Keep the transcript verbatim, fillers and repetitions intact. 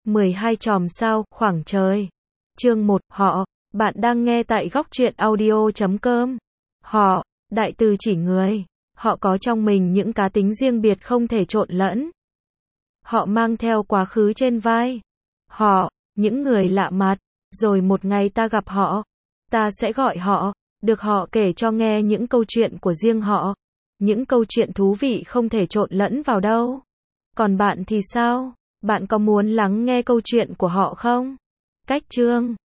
mười hai chòm sao, khoảng trời. Chương một, họ. Bạn đang nghe tại góc truyện audio chấm com. Họ, đại từ chỉ người. Họ có trong mình những cá tính riêng biệt không thể trộn lẫn. Họ mang theo quá khứ trên vai. Họ, những người lạ mặt. Rồi một ngày ta gặp họ. Ta sẽ gọi họ. Được họ kể cho nghe những câu chuyện của riêng họ. Những câu chuyện thú vị không thể trộn lẫn vào đâu. Còn bạn thì sao? Bạn có muốn lắng nghe câu chuyện của họ không? Cách chương